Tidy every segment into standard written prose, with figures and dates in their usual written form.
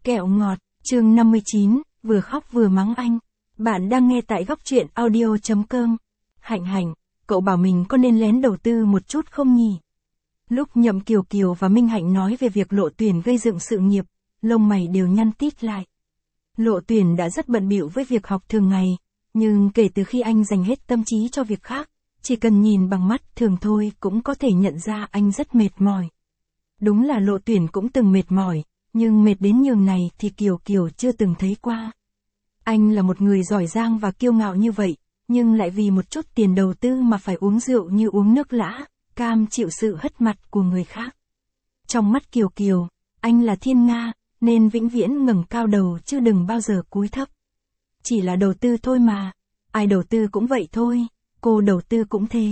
Kẹo ngọt, chương 59, vừa khóc vừa mắng anh. Bạn đang nghe tại góc truyện audio.com. Hạnh, cậu bảo mình có nên lén đầu tư một chút không nhỉ? Lúc Nhậm Kiều Kiều và Minh Hạnh nói về việc Lộ Tuyển gây dựng sự nghiệp, lông mày đều nhăn tít lại. Lộ Tuyển đã rất bận bịu với việc học thường ngày, nhưng kể từ khi anh dành hết tâm trí cho việc khác, chỉ cần nhìn bằng mắt thường thôi cũng có thể nhận ra anh rất mệt mỏi. Đúng là Lộ Tuyển cũng từng mệt mỏi, nhưng mệt đến nhường này thì Kiều Kiều chưa từng thấy qua. Anh là một người giỏi giang và kiêu ngạo như vậy, nhưng lại vì một chút tiền đầu tư mà phải uống rượu như uống nước lã, cam chịu sự hất mặt của người khác. Trong mắt Kiều Kiều, anh là thiên nga, nên vĩnh viễn ngẩng cao đầu chứ đừng bao giờ cúi thấp. Chỉ là đầu tư thôi mà, ai đầu tư cũng vậy thôi, cô đầu tư cũng thế.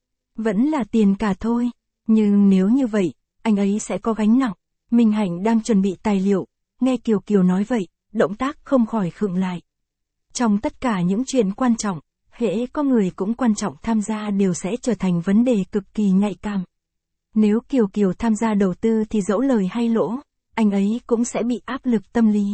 Vẫn là tiền cả thôi, nhưng nếu như vậy, anh ấy sẽ có gánh nặng. Minh Hạnh đang chuẩn bị tài liệu, nghe Kiều Kiều nói vậy, động tác không khỏi khựng lại. Trong tất cả những chuyện quan trọng, hễ có người cũng quan trọng tham gia đều sẽ trở thành vấn đề cực kỳ nhạy cảm. Nếu Kiều Kiều tham gia đầu tư thì dẫu lời hay lỗ, anh ấy cũng sẽ bị áp lực tâm lý.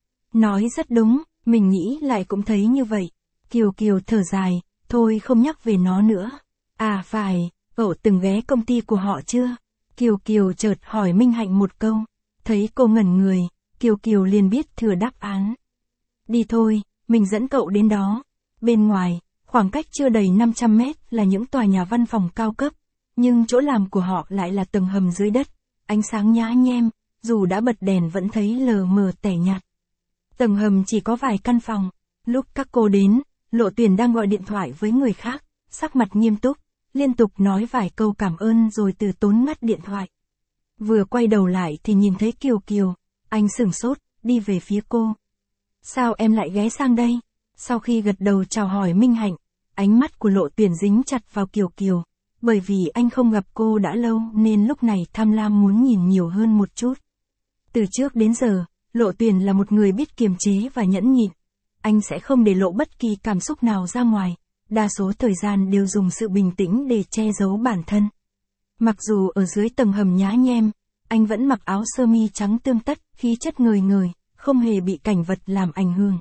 Nói rất đúng, mình nghĩ lại cũng thấy như vậy. Kiều Kiều thở dài, thôi không nhắc về nó nữa. À phải, cậu từng ghé công ty của họ chưa? Kiều Kiều chợt hỏi Minh Hạnh một câu. Thấy cô ngẩn người, Kiều Kiều liền biết thừa đáp án. Đi thôi, mình dẫn cậu đến đó. Bên ngoài, khoảng cách chưa đầy 500 mét là những tòa nhà văn phòng cao cấp, nhưng chỗ làm của họ lại là tầng hầm dưới đất, ánh sáng nhá nhem, dù đã bật đèn vẫn thấy lờ mờ tẻ nhạt. Tầng hầm chỉ có vài căn phòng, lúc các cô đến, Lộ Tuyển đang gọi điện thoại với người khác, sắc mặt nghiêm túc, liên tục nói vài câu cảm ơn rồi từ tốn ngắt điện thoại. Vừa quay đầu lại thì nhìn thấy Kiều Kiều, anh sửng sốt, đi về phía cô. Sao em lại ghé sang đây? Sau khi gật đầu chào hỏi Minh Hạnh, ánh mắt của Lộ Tuyển dính chặt vào Kiều Kiều, bởi vì anh không gặp cô đã lâu nên lúc này tham lam muốn nhìn nhiều hơn một chút. Từ trước đến giờ, Lộ Tuyển là một người biết kiềm chế và nhẫn nhịn. Anh sẽ không để lộ bất kỳ cảm xúc nào ra ngoài, đa số thời gian đều dùng sự bình tĩnh để che giấu bản thân. Mặc dù ở dưới tầng hầm nhá nhem, anh vẫn mặc áo sơ mi trắng tươm tất, khí chất ngời ngời, không hề bị cảnh vật làm ảnh hưởng.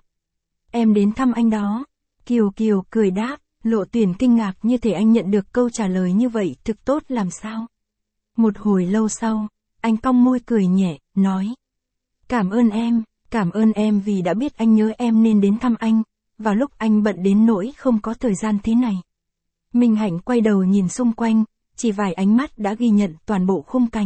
Em đến thăm anh đó. Kiều Kiều cười đáp, Lộ Tuyển kinh ngạc như thể anh nhận được câu trả lời như vậy thực tốt làm sao. Một hồi lâu sau, anh cong môi cười nhẹ, nói. Cảm ơn em vì đã biết anh nhớ em nên đến thăm anh, vào lúc anh bận đến nỗi không có thời gian thế này. Minh Hạnh quay đầu nhìn xung quanh, chỉ vài ánh mắt đã ghi nhận toàn bộ khung cảnh.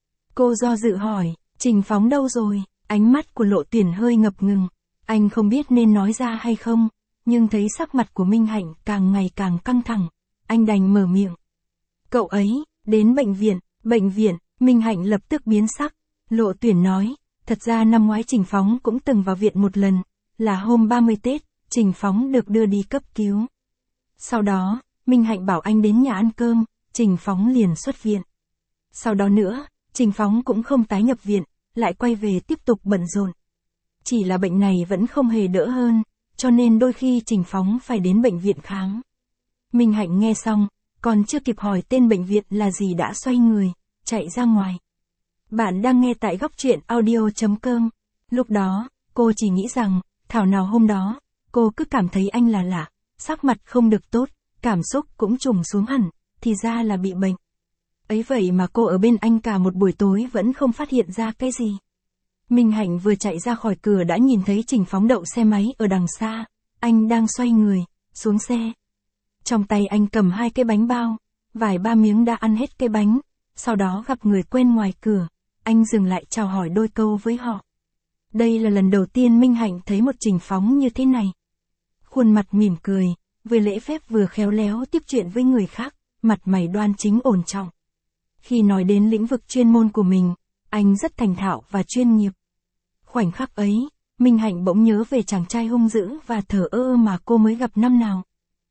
Cô do dự hỏi, Trình Phóng đâu rồi? Ánh mắt của Lộ Tuyển hơi ngập ngừng, anh không biết nên nói ra hay không, nhưng thấy sắc mặt của Minh Hạnh càng ngày càng căng thẳng, anh đành mở miệng. Cậu ấy, đến bệnh viện, Minh Hạnh lập tức biến sắc, Lộ Tuyển nói, thật ra năm ngoái Trình Phóng cũng từng vào viện một lần, là hôm 30 Tết, Trình Phóng được đưa đi cấp cứu. Sau đó, Minh Hạnh bảo anh đến nhà ăn cơm, Trình Phóng liền xuất viện. Sau đó nữa, Trình Phóng cũng không tái nhập viện, lại quay về tiếp tục bận rộn. Chỉ là bệnh này vẫn không hề đỡ hơn, cho nên đôi khi Trình Phóng phải đến bệnh viện khám. Minh Hạnh nghe xong, còn chưa kịp hỏi tên bệnh viện là gì đã xoay người, chạy ra ngoài. Bạn đang nghe tại góc truyện audio.com. Lúc đó, cô chỉ nghĩ rằng, thảo nào hôm đó, cô cứ cảm thấy anh là lạ, sắc mặt không được tốt, cảm xúc cũng trùng xuống hẳn, thì ra là bị bệnh. Ấy vậy mà cô ở bên anh cả một buổi tối vẫn không phát hiện ra cái gì. Minh Hạnh vừa chạy ra khỏi cửa đã nhìn thấy Trình Phóng đậu xe máy ở đằng xa, anh đang xoay người, xuống xe. Trong tay anh cầm 2 cái bánh bao, vài ba miếng đã ăn hết cái bánh, sau đó gặp người quen ngoài cửa, anh dừng lại chào hỏi đôi câu với họ. Đây là lần đầu tiên Minh Hạnh thấy một Trình Phóng như thế này. Khuôn mặt mỉm cười, vừa lễ phép vừa khéo léo tiếp chuyện với người khác, mặt mày đoan chính ổn trọng. Khi nói đến lĩnh vực chuyên môn của mình, anh rất thành thạo và chuyên nghiệp. Khoảnh khắc ấy, Minh Hạnh bỗng nhớ về chàng trai hung dữ và thờ ơ mà cô mới gặp năm nào.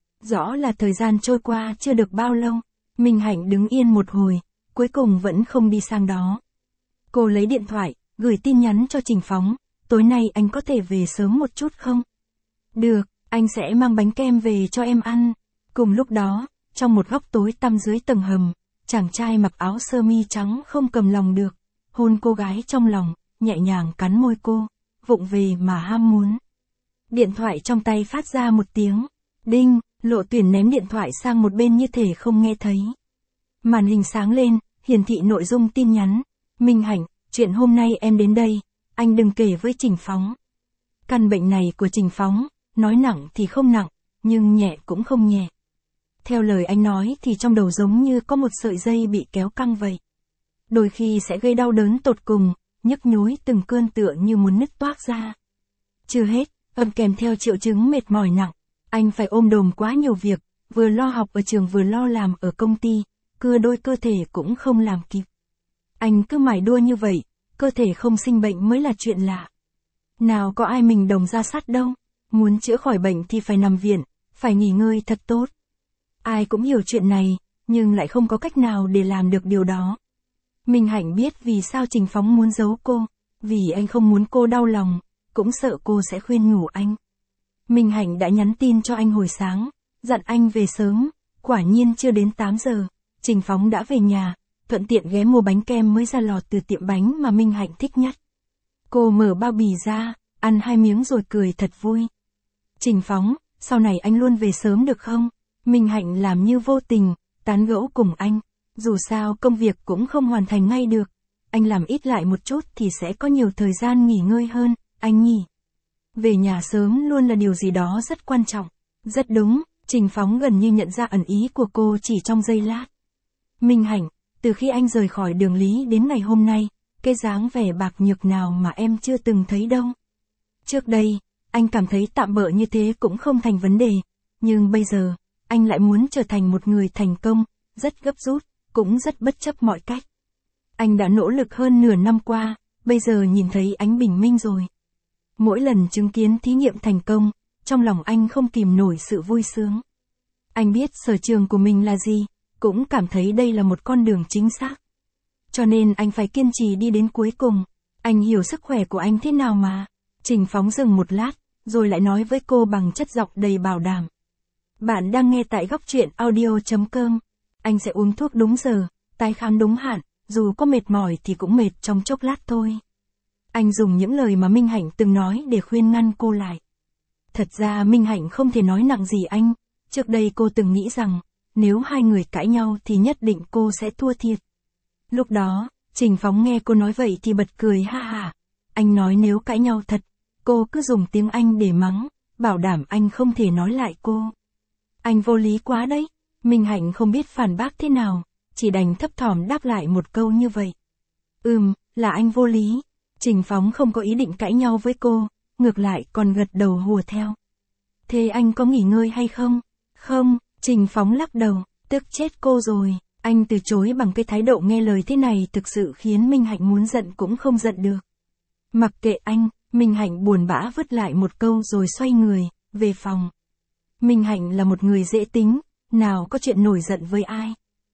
Rõ là thời gian trôi qua chưa được bao lâu, Minh Hạnh đứng yên một hồi, cuối cùng vẫn không đi sang đó. Cô lấy điện thoại, gửi tin nhắn cho Trình Phóng, tối nay anh có thể về sớm một chút không? Được, anh sẽ mang bánh kem về cho em ăn. Cùng lúc đó, trong một góc tối tăm dưới tầng hầm, chàng trai mặc áo sơ mi trắng không cầm lòng được, hôn cô gái trong lòng, nhẹ nhàng cắn môi cô, vụng về mà ham muốn. Điện thoại trong tay phát ra một tiếng. Đinh, Lộ Tuyển ném điện thoại sang một bên như thể không nghe thấy. Màn hình sáng lên, hiển thị nội dung tin nhắn. Minh Hạnh, chuyện hôm nay em đến đây, anh đừng kể với Trình Phóng. Căn bệnh này của Trình Phóng, nói nặng thì không nặng, nhưng nhẹ cũng không nhẹ. Theo lời anh nói thì trong đầu giống như có một sợi dây bị kéo căng vậy. Đôi khi sẽ gây đau đớn tột cùng, nhức nhối từng cơn tựa như muốn nứt toác ra. Chưa hết, kèm theo triệu chứng mệt mỏi nặng. Anh phải ôm đồm quá nhiều việc, vừa lo học ở trường vừa lo làm ở công ty, cưa đôi cơ thể cũng không làm kịp. Anh cứ mải đua như vậy, cơ thể không sinh bệnh mới là chuyện lạ. Nào có ai mình đồng ra sắt đâu, muốn chữa khỏi bệnh thì phải nằm viện, phải nghỉ ngơi thật tốt. Ai cũng hiểu chuyện này, nhưng lại không có cách nào để làm được điều đó. Minh Hạnh biết vì sao Trình Phóng muốn giấu cô, vì anh không muốn cô đau lòng, cũng sợ cô sẽ khuyên nhủ anh. Minh Hạnh đã nhắn tin cho anh hồi sáng, dặn anh về sớm, quả nhiên chưa đến 8 giờ, Trình Phóng đã về nhà, thuận tiện ghé mua bánh kem mới ra lò từ tiệm bánh mà Minh Hạnh thích nhất. Cô mở bao bì ra, ăn 2 miếng rồi cười thật vui. Trình Phóng, sau này anh luôn về sớm được không? Minh Hạnh làm như vô tình, tán gẫu cùng anh. Dù sao công việc cũng không hoàn thành ngay được. Anh làm ít lại một chút thì sẽ có nhiều thời gian nghỉ ngơi hơn, anh nhỉ. Về nhà sớm luôn là điều gì đó rất quan trọng. Rất đúng, Trình Phóng gần như nhận ra ẩn ý của cô chỉ trong giây lát. Minh Hạnh, từ khi anh rời khỏi Đường Lý đến ngày hôm nay, cái dáng vẻ bạc nhược nào mà em chưa từng thấy đâu. Trước đây, anh cảm thấy tạm bợ như thế cũng không thành vấn đề, nhưng bây giờ, anh lại muốn trở thành một người thành công, rất gấp rút, cũng rất bất chấp mọi cách. Anh đã nỗ lực hơn nửa năm qua, bây giờ nhìn thấy ánh bình minh rồi. Mỗi lần chứng kiến thí nghiệm thành công, trong lòng anh không kìm nổi sự vui sướng. Anh biết sở trường của mình là gì, cũng cảm thấy đây là một con đường chính xác. Cho nên anh phải kiên trì đi đến cuối cùng. Anh hiểu sức khỏe của anh thế nào mà. Trình Phóng dừng một lát, rồi lại nói với cô bằng chất giọng đầy bảo đảm. Bạn đang nghe tại góc truyện audio.com. Anh sẽ uống thuốc đúng giờ, tái khám đúng hạn, dù có mệt mỏi thì cũng mệt trong chốc lát thôi. Anh dùng những lời mà Minh Hạnh từng nói để khuyên ngăn cô lại. Thật ra Minh Hạnh không thể nói nặng gì anh. Trước đây cô từng nghĩ rằng, nếu hai người cãi nhau thì nhất định cô sẽ thua thiệt. Lúc đó, Trình Phóng nghe cô nói vậy thì bật cười ha hả. Anh nói nếu cãi nhau thật, cô cứ dùng tiếng Anh để mắng, bảo đảm anh không thể nói lại cô. Anh vô lý quá đấy. Minh Hạnh không biết phản bác thế nào, chỉ đành thấp thỏm đáp lại một câu như vậy. Là anh vô lý. Trình Phóng không có ý định cãi nhau với cô, ngược lại còn gật đầu hùa theo. Thế anh có nghỉ ngơi hay không? Không, Trình Phóng lắc đầu, tức chết cô rồi. Anh từ chối bằng cái thái độ nghe lời thế này thực sự khiến Minh Hạnh muốn giận cũng không giận được. Mặc kệ anh, Minh Hạnh buồn bã vứt lại một câu rồi xoay người, về phòng. Minh Hạnh là một người dễ tính, nào có chuyện nổi giận với ai.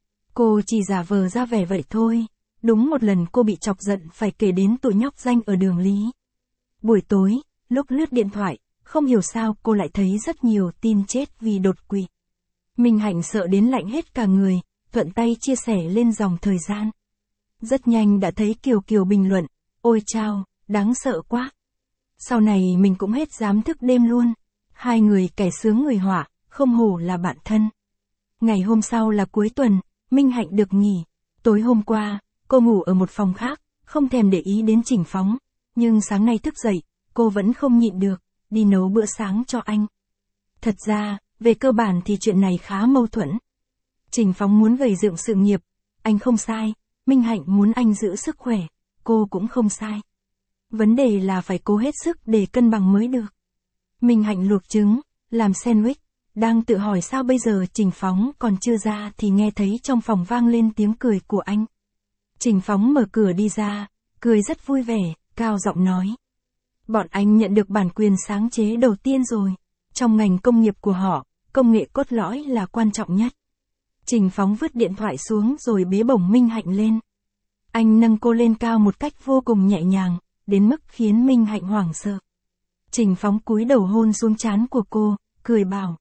Cô chỉ giả vờ ra vẻ vậy thôi. Đúng một lần cô bị chọc giận phải kể đến tụi nhóc danh ở Đường Lý. Buổi tối, lúc lướt điện thoại, không hiểu sao cô lại thấy rất nhiều tin chết vì đột quỵ. Minh Hạnh sợ đến lạnh hết cả người, thuận tay chia sẻ lên dòng thời gian. Rất nhanh đã thấy Kiều Kiều bình luận, ôi chao, đáng sợ quá. Sau này mình cũng hết dám thức đêm luôn. Hai người kẻ sướng người họa, không hổ là bạn thân. Ngày hôm sau là cuối tuần, Minh Hạnh được nghỉ. Tối hôm qua, cô ngủ ở một phòng khác, không thèm để ý đến Trình Phóng. Nhưng sáng nay thức dậy, cô vẫn không nhịn được, đi nấu bữa sáng cho anh. Thật ra, về cơ bản thì chuyện này khá mâu thuẫn. Trình Phóng muốn gầy dựng sự nghiệp, anh không sai. Minh Hạnh muốn anh giữ sức khỏe, cô cũng không sai. Vấn đề là phải cố hết sức để cân bằng mới được. Minh Hạnh luộc trứng, làm sandwich, đang tự hỏi sao bây giờ Trình Phóng còn chưa ra thì nghe thấy trong phòng vang lên tiếng cười của anh. Trình Phóng mở cửa đi ra, cười rất vui vẻ, cao giọng nói. Bọn anh nhận được bản quyền sáng chế đầu tiên rồi. Trong ngành công nghiệp của họ, công nghệ cốt lõi là quan trọng nhất. Trình Phóng vứt điện thoại xuống rồi bế bổng Minh Hạnh lên. Anh nâng cô lên cao một cách vô cùng nhẹ nhàng, đến mức khiến Minh Hạnh hoảng sợ. Trình Phóng cúi đầu hôn xuống trán của cô, cười bảo.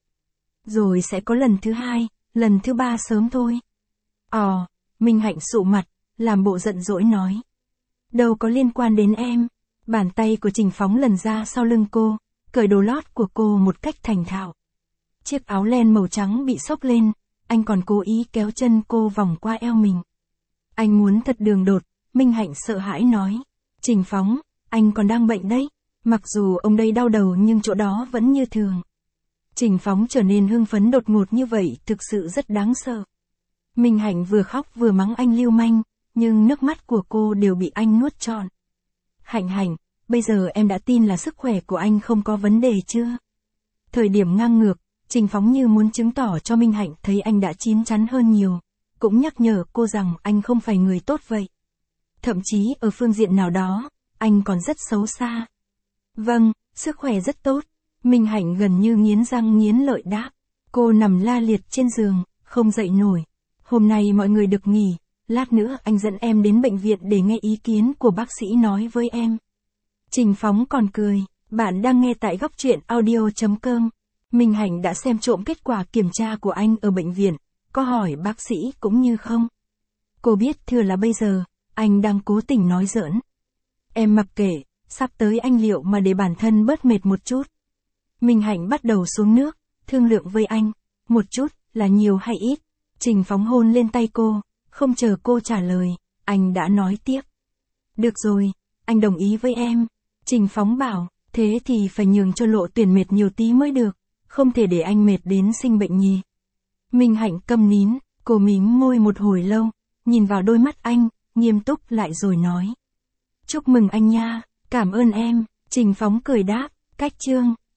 Rồi sẽ có lần thứ hai, lần thứ ba sớm thôi. Minh Hạnh sụ mặt, làm bộ giận dỗi nói. đâu có liên quan đến em. Bàn tay của Trình Phóng lần ra sau lưng cô, cởi đồ lót của cô một cách thành thạo. Chiếc áo len màu trắng bị xốc lên, anh còn cố ý kéo chân cô vòng qua eo mình. Anh muốn thật đường đột, Minh Hạnh sợ hãi nói. Trình Phóng, anh còn đang bệnh đấy. Mặc dù ông đây đau đầu nhưng chỗ đó vẫn như thường. Trình Phóng trở nên hưng phấn đột ngột như vậy thực sự rất đáng sợ. Minh Hạnh vừa khóc vừa mắng anh lưu manh, nhưng nước mắt của cô đều bị anh nuốt trọn. Hạnh Hạnh, bây giờ em đã tin là sức khỏe của anh không có vấn đề chưa? Thời điểm ngang ngược, Trình Phóng như muốn chứng tỏ cho Minh Hạnh thấy anh đã chín chắn hơn nhiều, cũng nhắc nhở cô rằng anh không phải người tốt vậy. Thậm chí ở phương diện nào đó, anh còn rất xấu xa. Vâng, sức khỏe rất tốt. Minh Hạnh gần như nghiến răng nghiến lợi đáp. Cô nằm la liệt trên giường, không dậy nổi. Hôm nay mọi người được nghỉ, lát nữa anh dẫn em đến bệnh viện để nghe ý kiến của bác sĩ nói với em. Trình Phóng còn cười, bạn đang nghe tại góc truyện audio.com. Minh Hạnh đã xem trộm kết quả kiểm tra của anh ở bệnh viện, có hỏi bác sĩ cũng như không. Cô biết thừa là bây giờ, anh đang cố tình nói giỡn. Em mặc kệ, sắp tới anh liệu mà để bản thân bớt mệt một chút. Minh Hạnh bắt đầu xuống nước, thương lượng với anh, một chút, là nhiều hay ít. Trình Phóng hôn lên tay cô, không chờ cô trả lời, anh đã nói tiếp. Được rồi, anh đồng ý với em. Trình Phóng bảo, thế thì phải nhường cho Lộ Tuyển mệt nhiều tí mới được, không thể để anh mệt đến sinh bệnh nhỉ. Minh Hạnh câm nín, cô mím môi một hồi lâu, nhìn vào đôi mắt anh, nghiêm túc lại rồi nói. Chúc mừng anh nha, cảm ơn em. Trình Phóng cười đáp, cách chương.